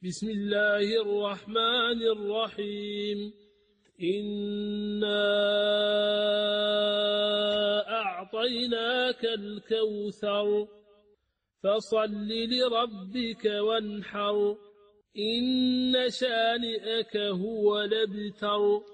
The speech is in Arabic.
بسم الله الرحمن الرحيم إنا أعطيناك الكوثر فصل لربك وانحر إن شانئك هو الأبتر.